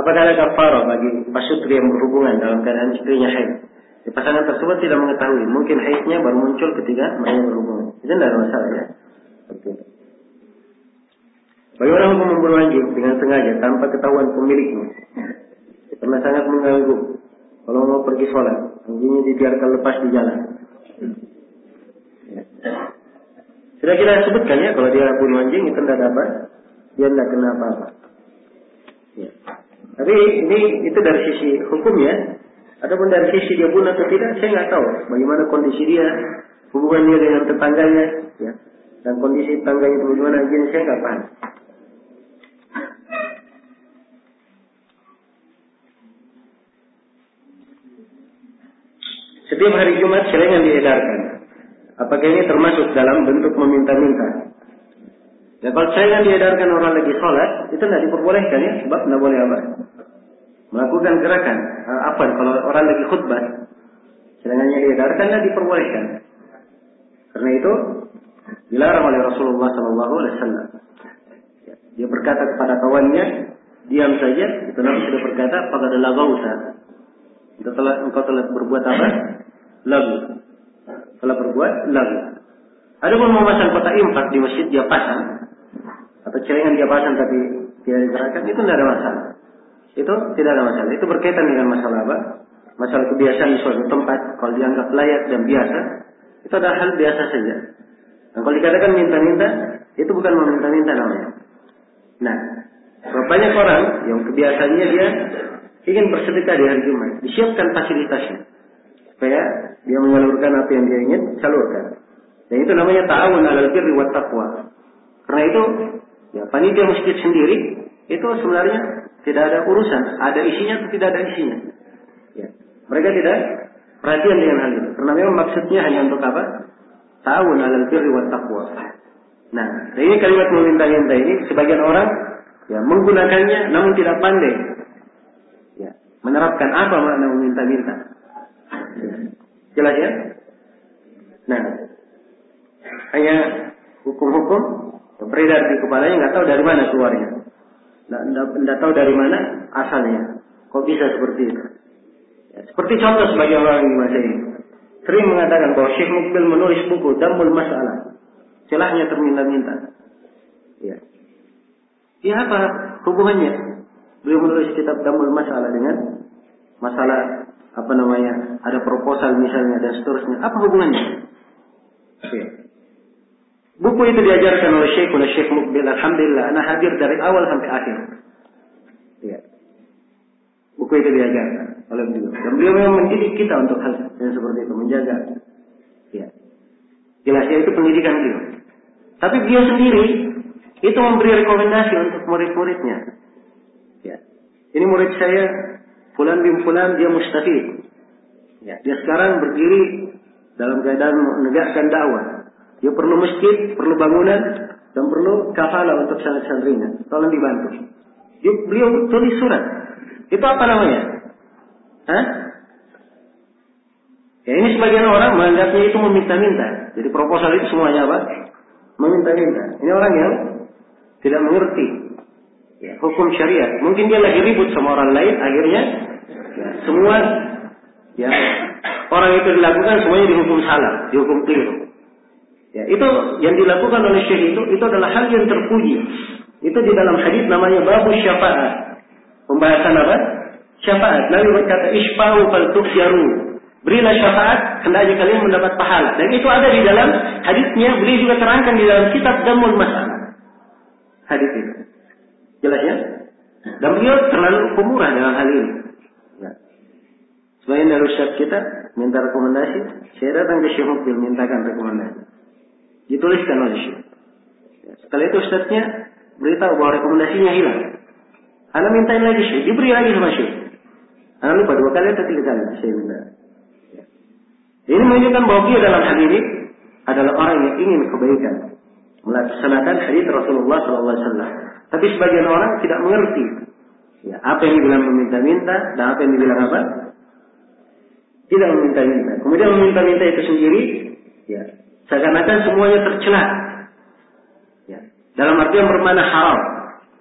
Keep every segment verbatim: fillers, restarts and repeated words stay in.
apakah ada kafarah bagi pasutri yang berhubungan dalam keadaan istrinya haid? Di pasangan tersebut tidak mengetahui, mungkin haidnya baru muncul ketika mereka berhubungan. Itu tidak ada masalah ya. Oke. Bagaimana hukum membunuh anjing dengan sengaja tanpa ketahuan pemiliknya? Karena sangat mengganggu. Kalau mau pergi sholat, anjingnya dibiarkan lepas di jalan. Sudah kita sebutkan ya, kalau dia bunuh anjing itu tidak ada apa, dia tidak kena apa-apa. Ya. Tapi ini itu dari sisi hukum ya. Adapun dari sisi dia bunuh atau tidak, saya nggak tahu. Bagaimana kondisi dia, hubungan dia dengan tetangganya, ya. Dan kondisi tetangganya itu bagaimana, anjing saya nggak paham. Setiap hari Jumat celengan diedarkan. Apakah ini termasuk dalam bentuk meminta-minta? Ya, kalau celengan diedarkan orang lagi sholat, itu tidak diperbolehkan ya, sebab tidak boleh apa? Melakukan gerakan. Apa? Kalau orang lagi khutbah, celengannya diedarkan, tidak diperbolehkan. Karena itu dilarang oleh Rasulullah Sallallahu Alaihi Wasallam. Dia berkata kepada kawannya, diam saja. Itu Nabi sudah berkata, pada lagausa. Itu telah engkau telah berbuat apa? Lagu. Telah berbuat lagu. Ada pun memasang kotak infak di masjid dia pasang, atau celengan dia pasang tapi tidak digerakkan, itu tidak ada masalah. Itu tidak ada masalah. Itu berkaitan dengan masalah apa? Masalah kebiasaan di suatu tempat. Kalau dianggap layak dan biasa, itu adalah hal biasa saja. Dan kalau dikatakan minta-minta, itu bukan meminta-minta namanya. Nah, banyak orang yang kebiasaannya dia ingin bersedekah di hari Jumat, disiapkan fasilitasnya supaya dia menyalurkan apa yang dia ingin salurkan. Dan itu namanya ta'awun 'alal birri wat taqwa. Karena itu, ya panitia masjid sendiri itu sebenarnya tidak ada urusan, ada isinya atau tidak ada isinya. Ya, mereka tidak perhatian dengan hal itu. Karena memang maksudnya hanya untuk apa? Ta'awun 'alal birri wat taqwa. Nah, ini kalimat meminta-minta ini sebagian orang ya menggunakannya namun tidak pandai. Ya, menerapkan apa makna meminta-minta. Ya. Jelas ya? Nah, hanya hukum-hukum beredar di kepalanya, nggak tahu dari mana keluarnya, nggak tahu dari mana asalnya. Kok bisa seperti itu? Ya, seperti contoh sebagai orang di masa ini sering mengatakan bahwa Syekh Mukbil menulis buku Damul Masalah, celahnya terminta-minta. Ya, ya apa hubungannya? Beliau menulis kitab Damul Masalah dengan masalah apa namanya, ada proposal misalnya dan seterusnya. Apa hubungannya? Ya. Buku itu diajarkan oleh Syekh oleh Syekh Mukbil. Alhamdulillah, anak hadir dari awal sampai akhir. Ya. Buku itu diajarkan oleh beliau. Dan beliau memang mendidik kita untuk hal yang seperti itu, menjaga. Ya. Jelas ya, itu pendidikan beliau. Tapi beliau sendiri itu memberi rekomendasi untuk murid-muridnya. Ya. Ini murid saya, Fulan bin Fulan, dia mustafid. Ya. Dia sekarang berdiri dalam keadaan menegakkan dakwah. Dia perlu masjid, perlu bangunan, dan perlu kafalah untuk santri-santrinya. Tolong dibantu. Dia, beliau tulis surat. Itu apa namanya? Hah? Ya, ini sebagian orang menganggapnya itu meminta-minta. Jadi proposal itu semuanya apa? Meminta-minta. Ini orang yang tidak mengerti ya, hukum syariat. Mungkin dia lagi ribut sama orang lain, akhirnya ya, semua ya orang itu dilakukan semuanya dihukum salah, dihukum keliru. Ya, itu yang dilakukan oleh Syekh itu itu adalah hal yang terpuji. Itu di dalam hadis namanya babu syafaat. Pembahasan apa? Syafaat. Nabi berkata isfa'u fal tukhyaru. Berilah syafaat hendaknya kalian mendapat pahala. Dan itu ada di dalam hadisnya, beliau juga terangkan di dalam kitab Damul Masalah. Hadis itu. Jelas ya? Dan beliau terlalu pemurah dalam hal ini. Ya. Sebagian dari ustaz kita minta rekomendasi, saya datang ke Syekh Mukbil mintakan rekomendasi. Dituliskan oleh Syekh. Ya. Setelah itu ustaznya beritahu bahwa rekomendasinya hilang. Anda mintain lagi Syekh, diberi lagi sama Syekh. Anda lupa dua kali atau tiga kali saya minta. Ya. Ini menunjukkan bahwa dia dalam hal ini adalah orang yang ingin kebaikan, melaksanakan hadis Rasulullah Sallallahu Alaihi Wasallam. Tapi sebagian orang tidak mengerti ya, apa yang dibilang meminta-minta dan apa yang dibilang apa? Tidak meminta-minta. Kemudian meminta-minta itu sendiri, ya, seakan-akan semuanya tercela. Ya. Dalam arti yang bermakna haram.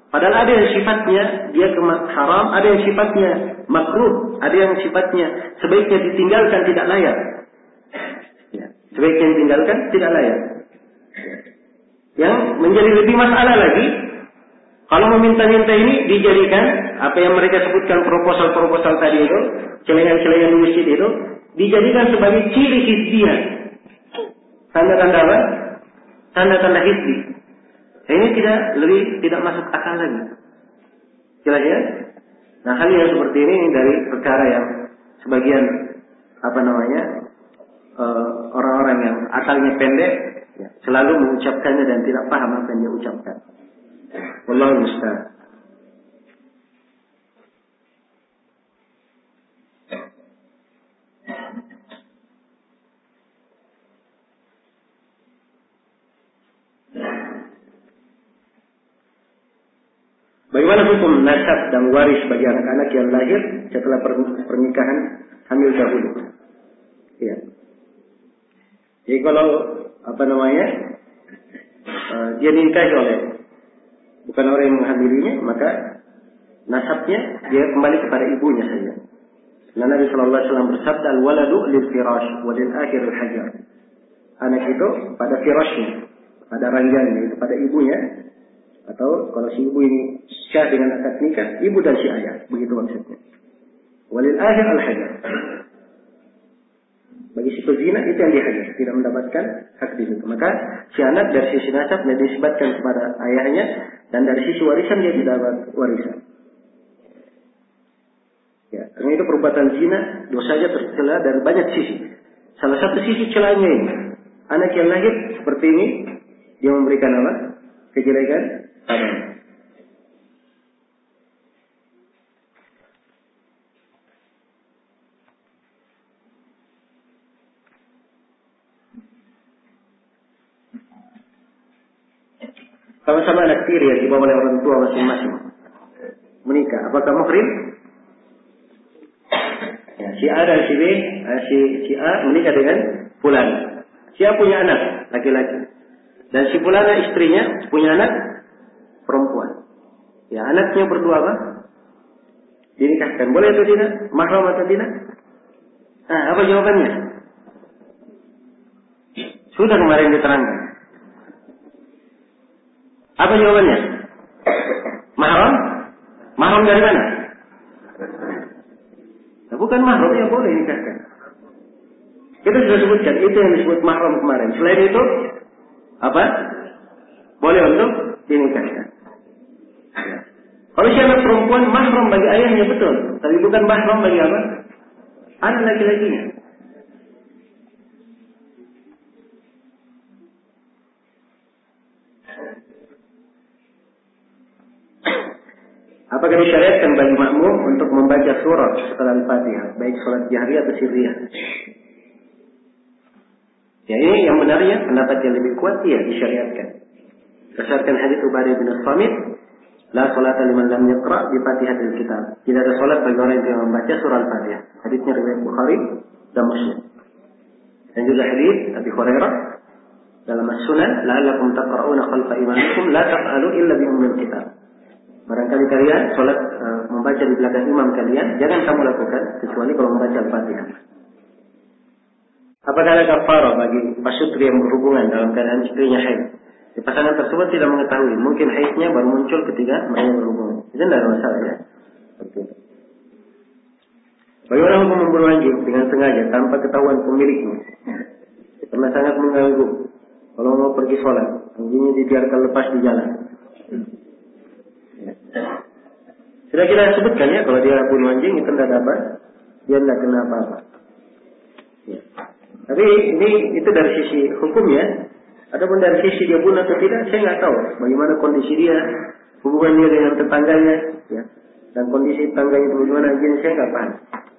Padahal ada yang sifatnya dia haram, ada yang sifatnya makruh, ada yang sifatnya sebaiknya ditinggalkan tidak layak. Ya, sebaiknya ditinggalkan tidak layak. Yang menjadi lebih masalah lagi, kalau meminta-minta ini dijadikan apa yang mereka sebutkan proposal-proposal tadi itu, celengan-celengan di masjid itu, dijadikan sebagai ciri hizbiyah. Tanda-tanda apa? Tanda-tanda hizbi. Ini tidak lebih tidak masuk akal lagi. Jelas ya? Nah, hal yang seperti ini dari perkara yang sebagian apa namanya uh, orang-orang yang akalnya pendek ya, selalu mengucapkannya dan tidak paham apa yang dia ucapkan. Wallahu musta'an. Bagaimana hukum nasab dan waris bagi anak-anak yang lahir setelah pernikahan hamil dahulu? Ya. Jadi kalau apa namanya uh, dia dinikahi oleh bukan orang yang menghamilinya, maka nasabnya dia kembali kepada ibunya saja. Karena Nabi Shallallahu Alaihi Wasallam bersabda, al-waladu lil firash wa lil akhir al hajar. Anak itu pada firashnya, pada ranjangnya, itu pada ibunya. Atau kalau si ibu ini syah dengan akad nikah, ibu dan si ayah, begitu maksudnya. Walil akhir al hajar. Bagi si pezina itu yang dihajar, tidak mendapatkan hak di situ. Maka si anak dari sisi nasab dia disebutkan kepada ayahnya, dan dari sisi warisan dia tidak dapat warisan. Ya, karena itu perbuatan zina dosanya tercela dari banyak sisi. Salah satu sisi celanya ini, anak yang lahir seperti ini dia memberikan apa? Kejelekan padanya. Sama-sama anak tiri yang dibawa oleh orang tua masing-masing menikah, apakah muhrim? Ya, si A dan si B, si, si A menikah dengan fulan. Si A punya anak laki-laki, dan si fulana istrinya punya anak perempuan. Ya, anaknya berdua apa? Dinikahkan. Boleh atau tidak? Mahram atau tidak? Nah, apa jawabannya? Sudah kemarin diterangkan. Apa jawabannya? Mahram? Mahram dari mana? Nah, bukan mahram yang boleh dinikahkan. Kita sudah sebutkan, itu yang disebut mahram kemarin. Selain itu, apa? Boleh untuk dinikahkan. Ya. Kalau si anak perempuan mahram bagi ayahnya betul, tapi bukan mahram bagi apa? Anak laki-lakinya. Apakah disyariatkan bagi makmum untuk membaca surat setelah Al-Fatihah, baik salat jahri atau sirriyah? Ya, ini yang benarnya pendapat yang lebih kuat, ya disyariatkan. Berdasarkan hadits Ubadah bin Samit, la salata liman lam yaqra bi Fatihatil Kitab. Tidak ada salat bagi orang yang tidak membaca surah Al-Fatihah. Haditsnya riwayat Bukhari dan Muslim. Dan juga hadits Abi Hurairah dalam As-Sunan, la'allakum taqra'una khalfa imamikum la taf'alu illa bi ummil kitab. Barangkali kalian salat uh, membaca di belakang imam kalian, jangan kamu lakukan kecuali kalau membaca Al-Fatihah. Apakah ada kafarah bagi pasutri yang berhubungan dalam keadaan istrinya haid? Si pasangan tersebut tidak mengetahui, mungkin haidnya baru muncul ketika mereka berhubungan. Itu tidak ada masalah ya. Oke. Bagaimana hukum membunuh anjing dengan sengaja tanpa ketahuan pemiliknya? Karena sangat mengganggu. Kalau mau pergi sholat, anjingnya dibiarkan lepas di jalan. Sudah kita sebutkan ya, kalau dia bunuh anjing itu tidak ada apa, dia tidak kena apa-apa. Ya. Tapi ini itu dari sisi hukumnya. Adapun dari sisi dia bunuh atau tidak, saya nggak tahu. Bagaimana kondisi dia, hubungan dia dengan tetangganya, ya, dan kondisi tetangganya itu bagaimana, anjing saya nggak paham.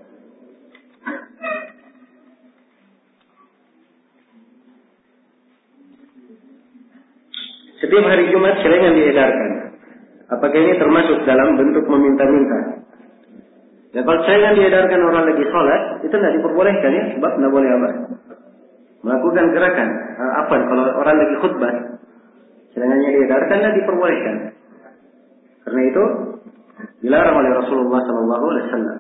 Setiap hari Jumat celengan diedarkan. Apakah ini termasuk dalam bentuk meminta-minta? Ya, kalau celengan diedarkan orang lagi sholat, itu tidak diperbolehkan ya, sebab tidak boleh apa? Melakukan gerakan. Apa? Kalau orang lagi khutbah, celengannya diedarkan, tidak diperbolehkan. Karena itu dilarang oleh Rasulullah Shallallahu Alaihi Wasallam.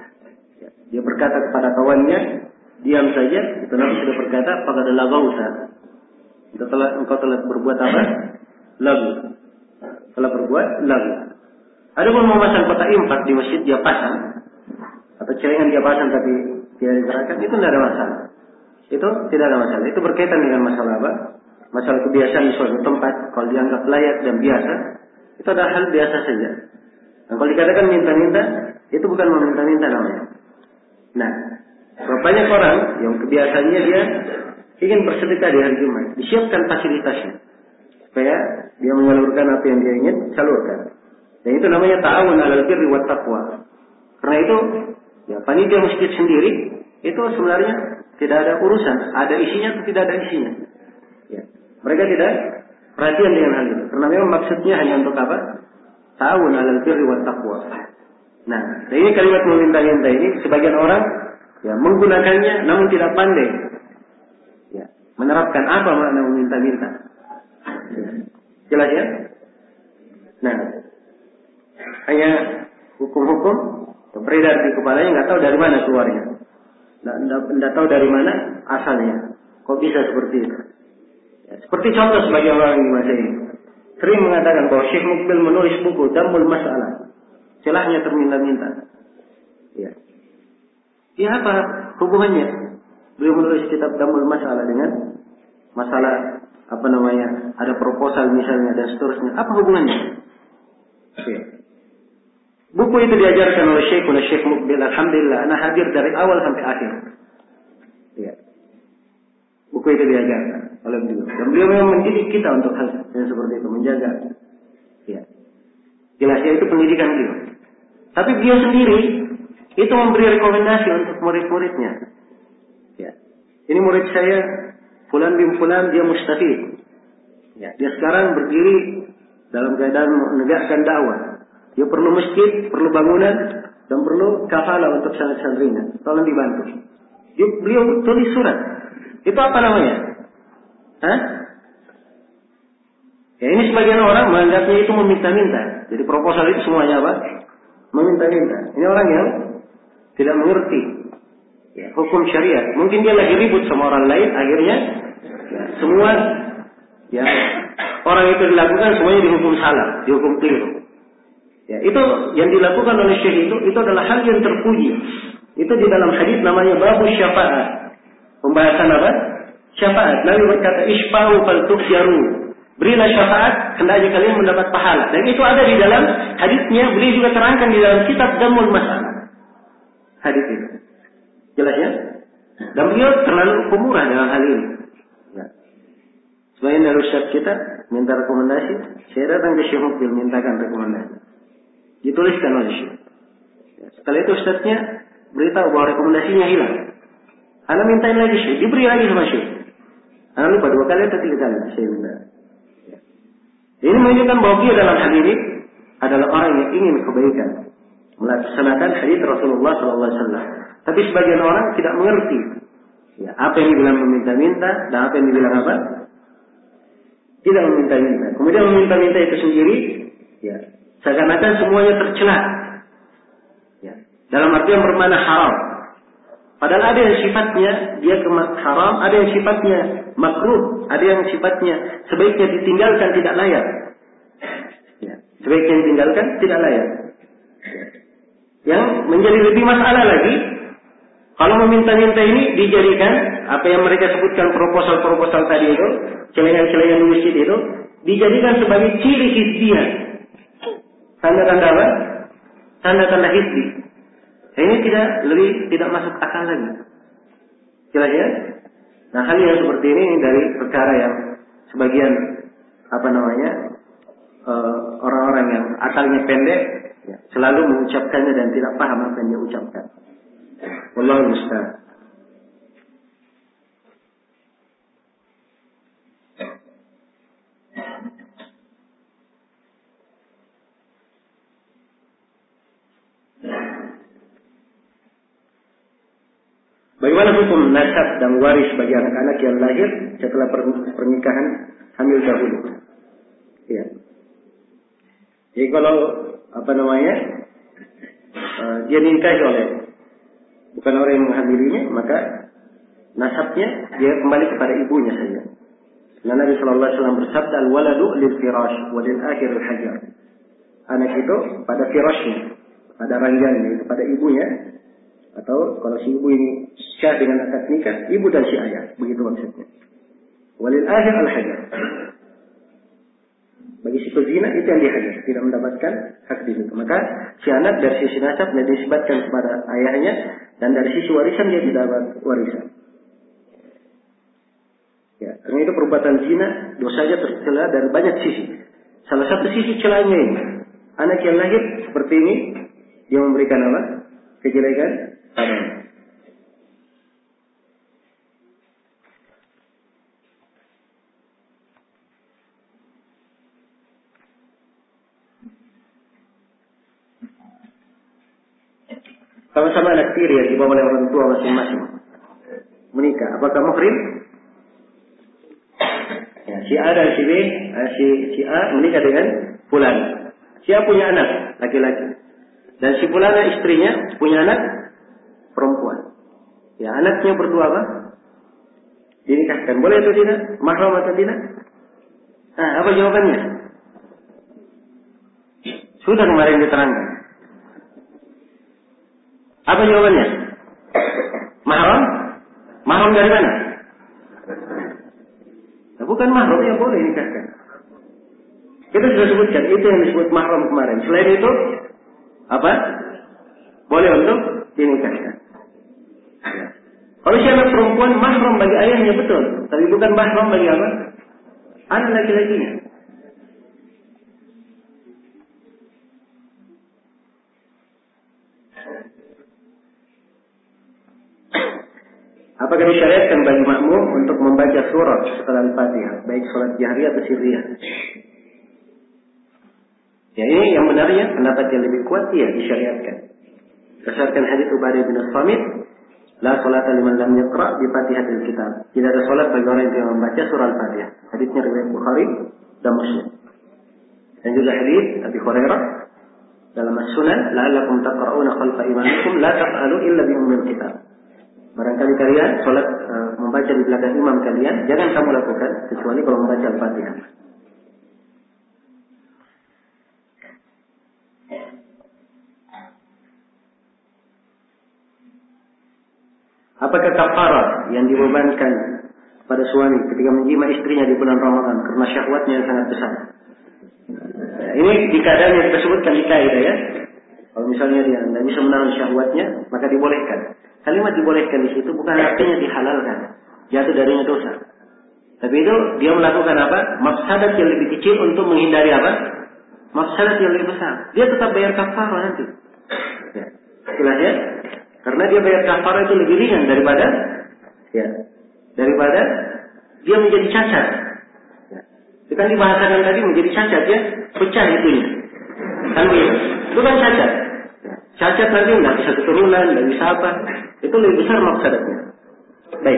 Dia berkata kepada kawannya, diam saja. Itu Nabi sudah berkata, "Faqad laghauta." Engkau telah, engkau telah berbuat apa? Lagu. Telah berbuat lagu. Ada pun memasang kotak infak di masjid dia pasang, atau celengan dia pasang tapi tidak digerakkan, itu tidak ada masalah. Itu tidak ada masalah. Itu berkaitan dengan masalah apa? Masalah kebiasaan di suatu tempat. Kalau dianggap layak dan biasa, itu adalah hal biasa saja. Dan kalau dikatakan minta-minta, itu bukan meminta-minta namanya. Nah, banyak orang yang kebiasaannya dia ingin bersedekah di hari Jumat, disiapkan fasilitasnya supaya dia menyalurkan apa yang dia ingin salurkan. Dan itu namanya ta'awun 'alal birri wat taqwa. Karena itu, ya panitia masjid sendiri itu sebenarnya tidak ada urusan, ada isinya atau tidak ada isinya. Ya. Mereka tidak perhatian dengan hal itu. Karena memang maksudnya hanya untuk apa? Ta'awun 'alal birri wat taqwa. Nah, ini kalimat meminta-minta ini sebagian orang ya menggunakannya namun tidak pandai. Ya, menerapkan apa makna meminta-minta. Ya. Jelas ya? Nah, hanya hukum-hukum beredar di kepalanya, nggak tahu dari mana keluarnya, nggak tahu dari mana asalnya. Kok bisa seperti itu? Ya, seperti contoh sebagai orang di masa ini sering mengatakan bahwa Syekh Mukbil menulis buku Damul Masalah, celahnya terminta-minta. Ya, ya apa hubungannya? Beliau menulis kitab Damul Masalah dengan masalah apa namanya? Ada proposal misalnya dan seterusnya. Apa hubungannya? Ya. Buku itu diajarkan oleh Syekhuna Syekh Mukbil. Alhamdulillah, anak hadir dari awal sampai akhir. Ya. Buku itu diajarkan oleh beliau. Dan beliau memang mendidik kita untuk hal yang seperti itu, menjaga. Ya. Jelasnya itu pendidikan beliau. Tapi beliau sendiri itu memberi rekomendasi untuk murid-muridnya. Ya. Ini murid saya, Fulan bin Fulan, dia mustafid. Ya. Dia sekarang berdiri dalam keadaan menegakkan dakwah. Dia perlu masjid, perlu bangunan, dan perlu kafalah untuk santri-santrinya. Tolong dibantu. Dia, beliau tulis surat. Itu apa namanya? Hah? Ya ini sebagian orang menganggapnya itu meminta-minta. Jadi proposal itu semuanya apa? Meminta-minta. Ini orang yang tidak mengerti ya, hukum syariat. Mungkin dia lagi ribut sama orang lain, akhirnya ya, semua ya orang itu dilakukan semuanya dihukum salah, dihukum keliru. Ya, itu yang dilakukan oleh Syekh itu itu adalah hal yang terpuji. Itu di dalam hadis namanya babu syafaat. Pembahasan apa? Syafaat. Nabi berkata isfa'u fal tukhjaru. Berilah syafaat hendaknya kalian mendapat pahala. Dan itu ada di dalam hadisnya, beliau juga terangkan di dalam kitab Damul Masalah. Hadis itu. Jelas ya? Dan beliau terlalu pemurah dalam hal ini. Ya. Sebagian dari ustaz kita minta rekomendasi, saya datang ke Syekh Mukbil mintakan rekomendasi. Dituliskan oleh Syekh. Setelah itu ustaznya beritahu bahwa rekomendasinya hilang. Anak mintain lagi Syekh, diberi lagi sama Syekh. Anak lupa dua kali atau tiga kali saya minta. Ya. Ini menunjukkan bahwa dia dalam hal ini adalah orang yang ingin kebaikan, melaksanakan hadis Rasulullah Sallallahu Alaihi Wasallam. Tapi sebagian orang tidak mengerti ya, apa yang dibilang meminta-minta dan apa yang dibilang apa? Tidak meminta-minta. Kemudian meminta-minta itu sendiri, ya, seakan-akan semuanya tercela. Ya. Dalam artian bermakna haram. Padahal ada yang sifatnya dia haram, ada yang sifatnya makruh, ada yang sifatnya sebaiknya ditinggalkan tidak layak. Ya. Sebaiknya ditinggalkan tidak layak. Ya. Yang menjadi lebih masalah lagi, kalau meminta-minta ini dijadikan apa yang mereka sebutkan proposal-proposal tadi itu, celengan-celengan di masjid itu, dijadikan sebagai ciri hizbiyah. Tanda-tanda apa? Tanda-tanda hizbi. Ini tidak lebih tidak masuk akal lagi. Jelas ya? Nah, hal yang seperti ini dari perkara yang sebagian apa namanya uh, orang-orang yang akalnya pendek ya, selalu mengucapkannya dan tidak paham apa yang dia ucapkan. Wallahu musta'an. Bagaimana hukum nasab dan waris bagi anak-anak yang lahir setelah pernikahan hamil dahulu? Ya. Jadi kalau apa namanya uh, dia dinikahi oleh bukan orang yang menghamilinya, maka nasabnya dia kembali kepada ibunya saja. Karena Nabi Shallallahu Alaihi Wasallam bersabda, al-waladu lil firash wa lil akhir al hajar. Anak itu pada firashnya, pada ranjangnya, itu pada ibunya. Atau kalau si ibu ini syah dengan akad nikah, ibu dan si ayah, begitu maksudnya. Walil akhir al hajar. Bagi si pezina itu yang dihajar, tidak mendapatkan hak di situ. Maka si anak dari sisi nasab dia disebutkan kepada ayahnya, dan dari sisi warisan dia tidak dapat warisan. Ya, karena itu perbuatan zina dosanya tercela dari banyak sisi. Salah satu sisi celanya ini, anak yang lahir seperti ini dia memberikan apa? Kejelekan padanya. Sama-sama anak tiri yang dibawa oleh orang tua masing-masing menikah, apakah muhrim? Ya, si A dan si B, si, si A menikah dengan fulan. Si A punya anak laki-laki, dan si fulan istrinya punya anak perempuan. Ya, anaknya berdua apa? Dinikahkan. Boleh atau tidak? Mahram atau tidak? Nah, apa jawabannya? Sudah kemarin diterangkan. Apa jawabannya? Mahram? Mahram dari mana? Nah, bukan mahram yang boleh nikahkan. Kita sudah sebutkan itu yang disebut mahram kemarin. Selain itu, apa? Boleh untuk dinikahkan. Kalau si anak perempuan mahram bagi ayahnya betul, tapi bukan mahram bagi apa? Anak laki-lakinya. Apakah disyariatkan bagi makmum untuk membaca surah setelah Al-Fatihah, baik salat jahriyah atau sirriyah? Ya, ini yang benarnya pendapat yang lebih kuat, ya disyariatkan. Berdasarkan hadits Ubadah bin As-Samit, la salata liman lam yaqra bi Fatihatil Kitab. Tidak ada salat bagi orang yang tidak membaca surah Al-Fatihah. Haditsnya riwayat Bukhari dan Muslim. Dan juga hadits Abi Hurairah dalam As-Sunan, la'allakum taqra'una khalfa imamikum la taf'alu illa bi ummil kitab. Barangkali kalian salat uh, membaca di belakang imam kalian, jangan kamu lakukan kecuali kalau membaca Al-Fatihah. Apakah kafarah yang dibebankan pada suami ketika menjima istrinya di bulan Ramadan karena syahwatnya yang sangat besar? Ini di keadaan yang kita sebutkan di kaidah, ya. Kalau misalnya dia tidak bisa menahan syahwatnya, maka dibolehkan. Kalimat dibolehkan di situ bukan artinya dihalalkan, jatuh darinya dosa. Tapi itu dia melakukan apa? Mafsadat yang lebih kecil untuk menghindari apa? Mafsadat yang lebih besar. Dia tetap bayar kafarah nanti. Ya. Jelas ya? Karena dia bayar kafarah itu lebih ringan daripada ya, daripada dia menjadi cacat. Ya. Itu kan dibahasakan tadi menjadi cacat, ya, pecah itunya. Kan begitu. Itu kan cacat. Cacat nanti nggak bisa keturunan, nggak bisa apa. Itu lebih besar mafsadatnya. Baik.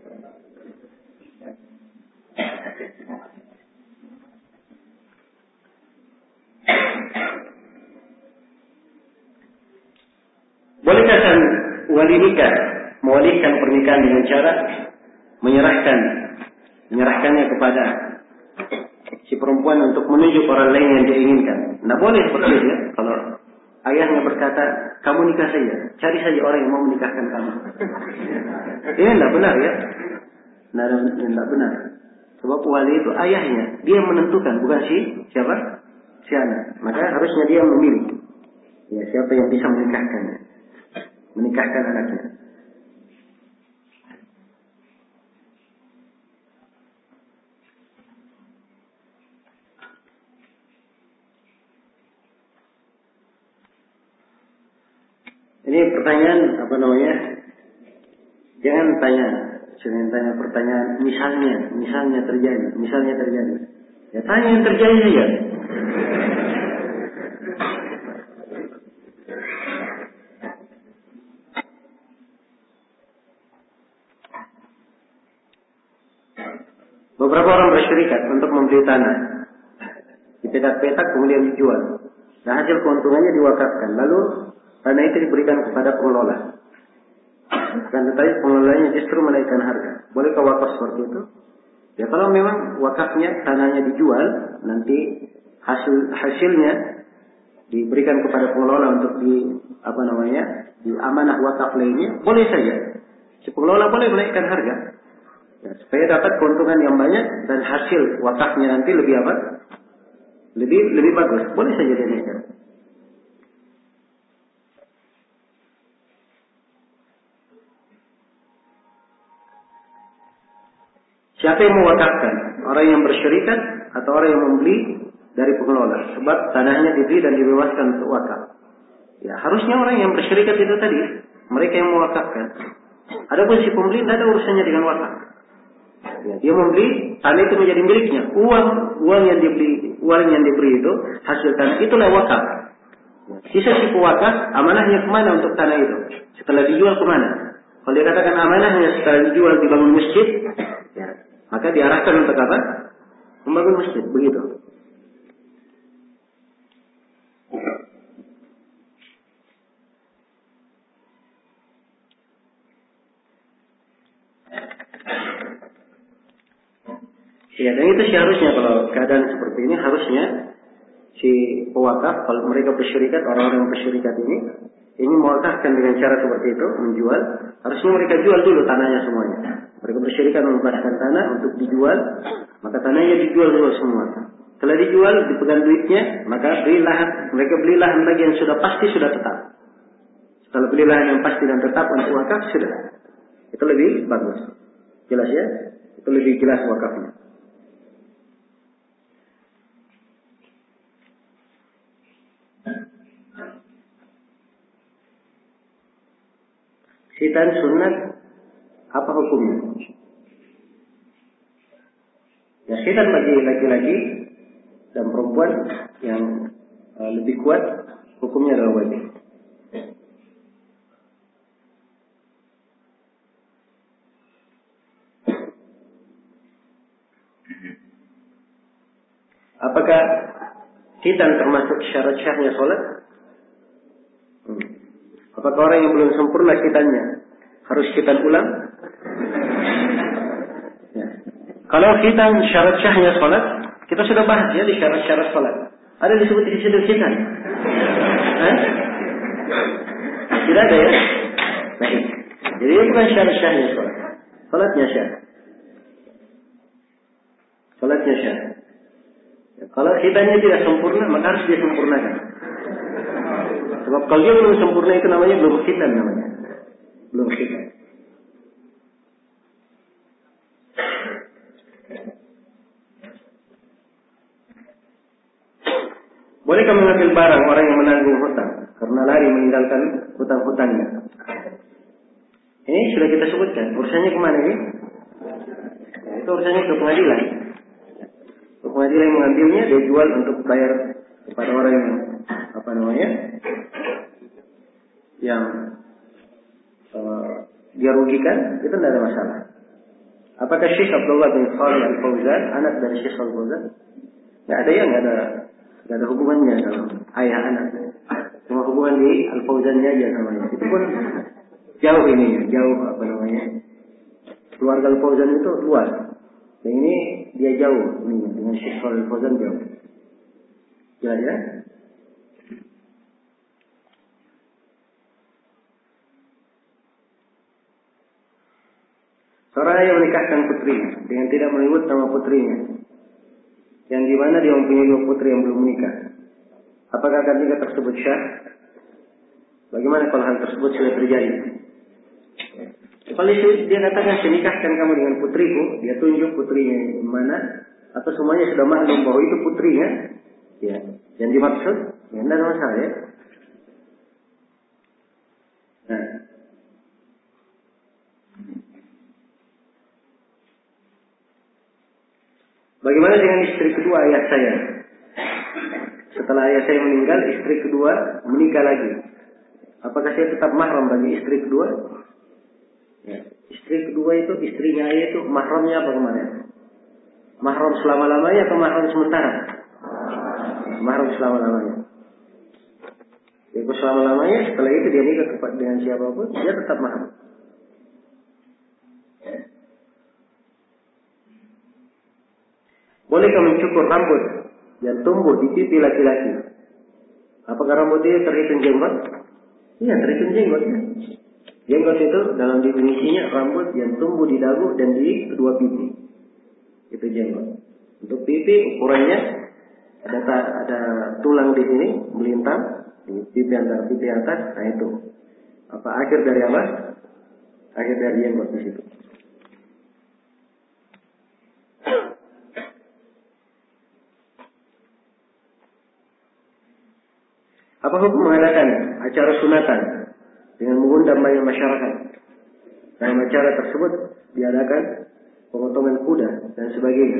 Bolehkah sang wali nikah mewalikan pernikahan dengan cara menyerahkan menyerahkannya kepada si perempuan untuk menunjuk orang lain yang dia inginkan? Nah, boleh seperti itu, ya. Kalau ayahnya berkata, kamu nikah saja, cari saja orang yang mau menikahkan kamu. Ini tidak benar, ya. Nah, tidak benar. Sebab wali itu ayahnya, dia yang menentukan, bukan si siapa? Si anak. Maka harusnya dia memilih, ya, siapa yang bisa menikahkannya, menikahkan anaknya. Ini pertanyaan apa namanya? Jangan tanya, jangan tanya pertanyaan misalnya, misalnya terjadi, misalnya terjadi. Ya tanya yang terjadi saja. Beberapa orang berserikat untuk membeli tanah, dipetak-petak kemudian dijual. dan hasil keuntungannya diwakafkan. Lalu tanah itu diberikan kepada pengelola. Dan tetapi pengelolanya justru menaikkan harga. Bolehkah wakaf seperti itu? Ya kalau memang wakafnya tanahnya dijual, nanti hasil hasilnya diberikan kepada pengelola untuk di apa namanya di amanah wakaf lainnya, boleh saja. Si pengelola boleh menaikkan harga, ya, supaya dapat keuntungan yang banyak dan hasil wakafnya nanti lebih apa? Lebih lebih bagus. Boleh saja dia naikkan. Siapa yang mewakafkan? Orang yang bersyarikat atau orang yang membeli dari pengelola? Sebab tanahnya dibeli dan dibebaskan untuk wakaf. Ya, harusnya orang yang bersyarikat itu tadi, mereka yang mewakafkan. Adapun si pembeli tidak ada urusannya dengan wakaf. Ya, dia membeli tanah itu menjadi miliknya. Uang uang yang dibeli, uang yang diberi itu hasil tanah itulah wakaf. Sisa si pewakaf, amanahnya kemana untuk tanah itu? Setelah dijual kemana? Kalau dia katakan amanahnya setelah dijual dibangun masjid, ya, maka diarahkan untuk apa? Membangun masjid, begitu. Ya, dan itu seharusnya kalau keadaan seperti ini harusnya si pewakaf, kalau mereka bersyarikat, orang-orang yang bersyarikat ini ini mewakafkan dengan cara seperti itu, menjual, harusnya mereka jual dulu tanahnya semuanya. Mereka bersyarikat membebaskan tanah untuk dijual, maka tanahnya dijual dulu semua. Setelah dijual, dipegang duitnya, maka beli lahan, mereka beli lahan lagi yang sudah pasti, sudah tetap. Setelah beli lahan yang pasti dan tetap untuk wakaf, sudah. Itu lebih bagus. Jelas ya? Itu lebih jelas wakafnya. Khitan sunat, apa hukumnya? Ya, khitan bagi laki-laki dan perempuan yang uh, lebih kuat, hukumnya adalah wajib. Apakah khitan termasuk syarat syahnya sholat? Hmm. Apakah orang yang belum sempurna khitannya harus khitan ulang? Ya. Kalau khitan syarat syahnya sholat, kita sudah bahas ya di syarat-syarat sholat. Ada disebut di situ khitan? Hah? Tidak ada ya? Baik. Jadi itu bukan syarat syahnya sholat. Sholatnya syah. Sholatnya syah. Ya, kalau khitannya tidak sempurna, maka harus dia sempurnakan. Sebab kalau dia belum sempurna itu namanya belum khitan namanya. Belum khitan. Bolehkah mengambil barang orang yang menanggung hutang karena lari meninggalkan hutang-hutangnya? Ini sudah kita sebutkan. Urusannya kemana ini? Nah, itu urusannya ke pengadilan. Ke pengadilan yang mengambilnya, dia jual untuk bayar kepada orang yang apa namanya? Yang uh, dia rugikan, itu tidak ada masalah. Apakah Syekh Abdullah bin Shalih Al-Fauzan anak dari Syekh Al-Fauzan? Tidak ada ya, tidak ada, tidak ada hubungannya sama ayah anak. Cuma hubungan di Al-Fauzannya aja namanya. Itu pun jauh ini, jauh apa namanya? Keluarga Al-Fauzan itu luas. Dan ini dia jauh ini dengan Syekh Al-Fauzan jauh. Ya ya. Seorang ayah menikahkan putrinya dengan tidak menyebut nama putrinya, yang di mana dia mempunyai dua putri yang belum menikah. Apakah akad nikah tersebut syah? Bagaimana kalau hal tersebut sudah terjadi? Kalau dia katakan saya nikahkan kamu dengan putriku, dia tunjuk putrinya di mana, atau semuanya sudah maklum bahwa itu putrinya, ya, yang dimaksud, ya tidak ada masalah ya. Nah. Bagaimana dengan istri kedua ayah saya? Setelah ayah saya meninggal, istri kedua menikah lagi. Apakah saya tetap mahram bagi istri kedua? Ya. Istri kedua itu, istrinya ayah itu mahramnya apa kemana? Mahram selama-lamanya atau mahram sementara? Mahram selama-lamanya. Dia ikut selama-lamanya, setelah itu dia nikah dengan siapapun, dia tetap mahram. Bolehkah mencukur rambut yang tumbuh di pipi laki-laki? Apakah rambut dia terhitung jenggot? Iya, terhitung jenggot. Jenggot itu dalam definisinya rambut yang tumbuh di dagu dan di kedua pipi. Itu jenggot. Untuk pipi ukurannya ada ada tulang di sini melintang di pipi antara pipi atas. Nah itu apa akhir dari apa? Akhir dari jenggot di situ. Apa hukum mengadakan acara sunatan dengan mengundang banyak masyarakat? Dalam acara tersebut diadakan pemotongan kuda dan sebagainya.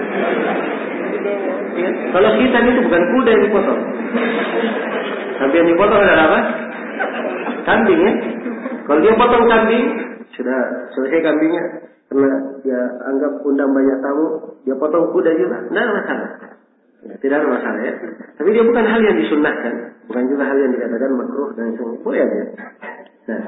Ya, kalau kita itu bukan kuda yang dipotong. Tapi yang dipotong adalah apa? Kambing ya. Kalau dia potong kambing, sudah selesai kambingnya. Karena dia anggap undang banyak tamu, dia potong kuda juga. Tidak ada masalah. Ya, tidak ada masalah ya. Tapi dia bukan hal yang disunnahkan, bukan juga hal yang dikatakan makruh dan sebagainya. Boleh aja. Nah,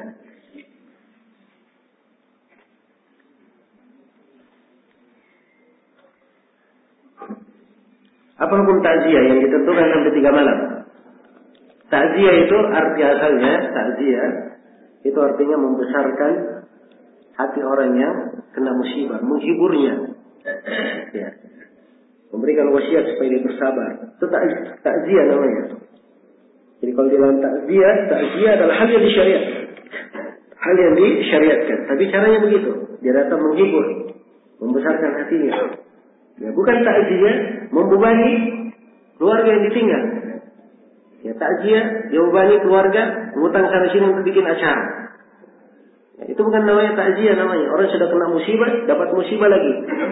apa hukum takziah yang ditentukan sampai tiga malam? Takziah itu arti asalnya, takziah itu artinya membesarkan hati orang yang kena musibah, menghiburnya, ya. Memberikan wasiat supaya dia bersabar. Itu takziah namanya. Jadi kalau di dalam takziah, takziah adalah hal yang disyariatkan, hal yang disyariatkan. Tapi caranya begitu, dia datang menghibur, membesarkan hatinya. Ya, bukan takziah membebani keluarga yang ditinggal. Ya, takziah dia membebani keluarga, mengutang sana sini untuk bikin acara. Ya, itu bukan namanya takziah namanya. Orang sudah kena musibah, dapat musibah lagi.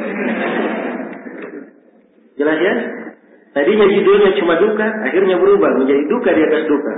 Jelas ya? Tadinya judulnya cuma duka, akhirnya berubah menjadi duka di atas duka.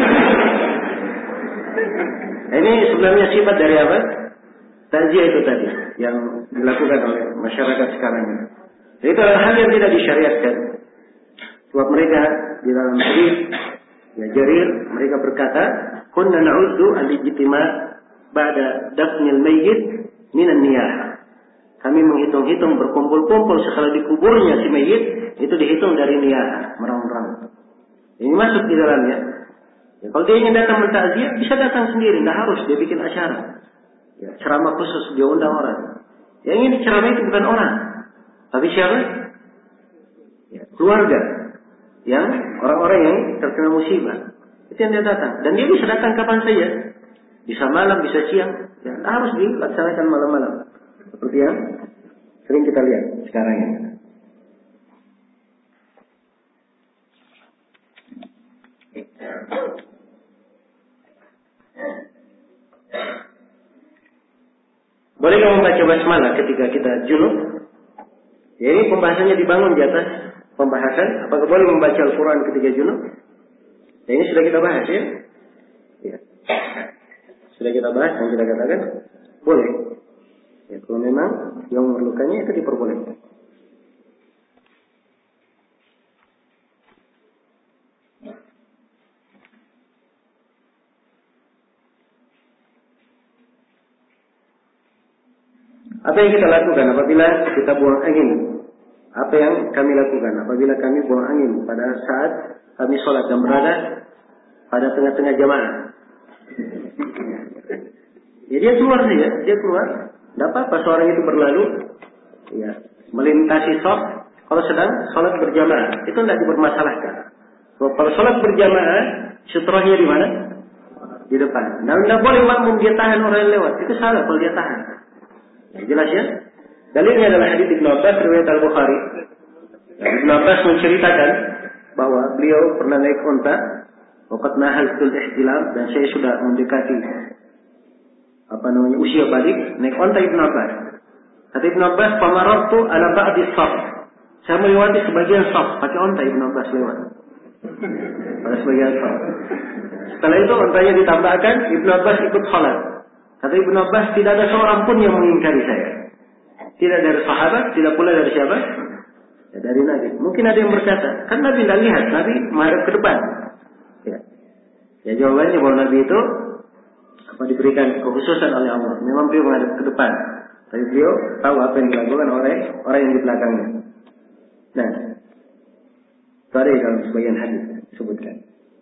Nah, ini sebenarnya sifat dari apa? Takziah itu tadi yang dilakukan oleh masyarakat sekarang ini. Itu adalah hal yang tidak disyariatkan. Sebab mereka di dalam hadis ya Jarir mereka berkata, "Kunna na'uddu al-ijtima' ba'da dafnil mayyit min an-niyah." Kami menghitung-hitung berkumpul-kumpul setelah dikuburnya si mayit, itu dihitung dari niyah, merang-rang. Ini masuk di dalamnya. Ya, kalau dia ingin datang mentakziah, bisa datang sendiri, tidak harus dia bikin acara. Ya, ceramah khusus dia undang orang. Yang ingin ceramah itu bukan orang, tapi siapa? Ya, keluarga, yang orang-orang yang terkena musibah. Itu yang dia datang, dan dia bisa datang kapan saja, bisa malam, bisa siang. Ya, harus dilaksanakan malam-malam. Seperti yang sering kita lihat sekarang ini. Bolehkah membaca basmalah ketika kita junub? Ya, ini pembahasannya dibangun di atas pembahasan apakah boleh membaca Al-Quran ketika junub? Ya, ini sudah kita bahas ya. Ya. Sudah kita bahas dan kita katakan boleh. Ya, kalau memang yang memerlukannya itu diperbolehkan. Apa yang kita lakukan apabila kita buang angin? Apa yang kami lakukan apabila kami buang angin pada saat kami sholat dan berada pada tengah-tengah jamaah? Ya, dia keluar saja, dia keluar. Tidak apa-apa seorang itu berlalu, ya, melintasi shaf kalau sedang sholat berjamaah, itu tidak dipermasalahkan. Kalau sholat berjamaah, sutrahnya di mana? Di depan. Nah, tidak boleh makmum dia tahan orang yang lewat. Itu salah kalau dia tahan. Ya, jelas ya? Dalilnya adalah hadits Ibnu Abbas riwayat Al-Bukhari. Ibnu Abbas menceritakan bahwa beliau pernah naik unta, waqad nahaltul ihtilam, dan saya sudah mendekati apa namanya usia balik, naik unta Ibnu Abbas. Kata Ibnu Abbas, "Famarartu ala ba'di shaf." Saya melewati sebagian shaf, pakai unta Ibnu Abbas lewat. Pada sebagian shaf. Setelah itu untanya ditambahkan, Ibnu Abbas ikut salat. Kata Ibnu Abbas, tidak ada seorang pun yang mengingkari saya. Tidak dari sahabat, tidak pula dari siapa? Ya, dari Nabi. Mungkin ada yang berkata, kan Nabi tidak lihat, Nabi menghadap ke depan. Ya. Ya jawabannya bahwa Nabi itu apa diberikan kekhususan oleh Allah. Memang beliau menghadap ke depan, tapi beliau tahu apa yang dilakukan oleh orang yang di belakangnya. Nah, tadi dalam sebagian hadis disebutkan.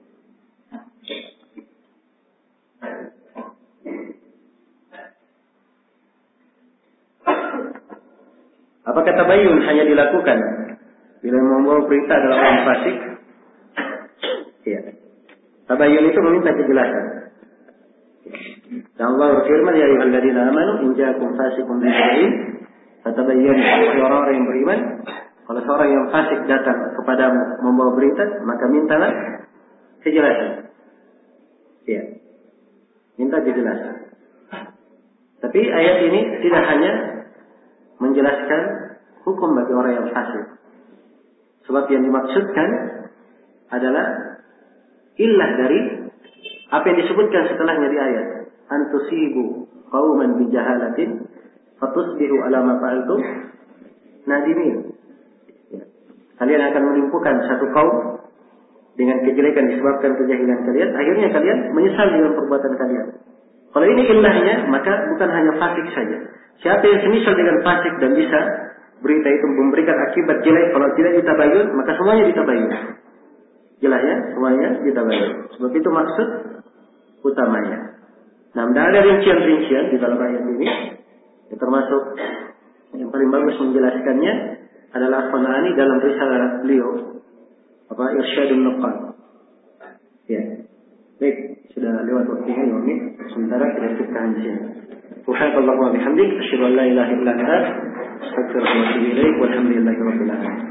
Apakah tabayyun hanya dilakukan bila membawa berita adalah orang fasik? Iya. Tabayyun itu meminta kejelasan. Dan Allah berfirman, ya ayyuhalladzina amanu in ja'akum fasiqun binaba'in fatabayyanu. Orang-orang yang beriman, kalau seorang yang fasik datang kepadamu membawa berita, maka mintalah kejelasan. Iya. Minta kejelasan. Tapi ayat ini tidak hanya menjelaskan hukum bagi orang yang fasik. Sebab yang dimaksudkan adalah illah dari apa yang disebutkan setelahnya di ayat. Antusibu qauman bijahalatin fatusbihu ala ma fa'altum nadimin. Kalian akan menimpukan satu kaum dengan kejelekan disebabkan kejahilan kalian, akhirnya kalian menyesal dengan perbuatan kalian. Kalau ini illahnya, maka bukan hanya fasik saja. Siapa yang semisal dengan fasik dan bisa berita itu memberikan akibat jelek, kalau tidak ditabayyun, maka semuanya ditabayyun. Jelas ya, semuanya ditabayyun. Sebab itu maksud utamanya. Nah, tidak ada rincian-rincian di dalam ayat ini. Ya, termasuk yang paling bagus menjelaskannya adalah Al-Qanani dalam risalah beliau, apa Irsyadun Nuqal. Ya, baik, sudah lewat waktunya ya, ini. Sementara kita cukupkan di sini. Subhanallah wa bihamdik, asyhadu an la ilaha illa anta, astaghfiruka wa atubu ilaik, walhamdulillahi rabbil alamin.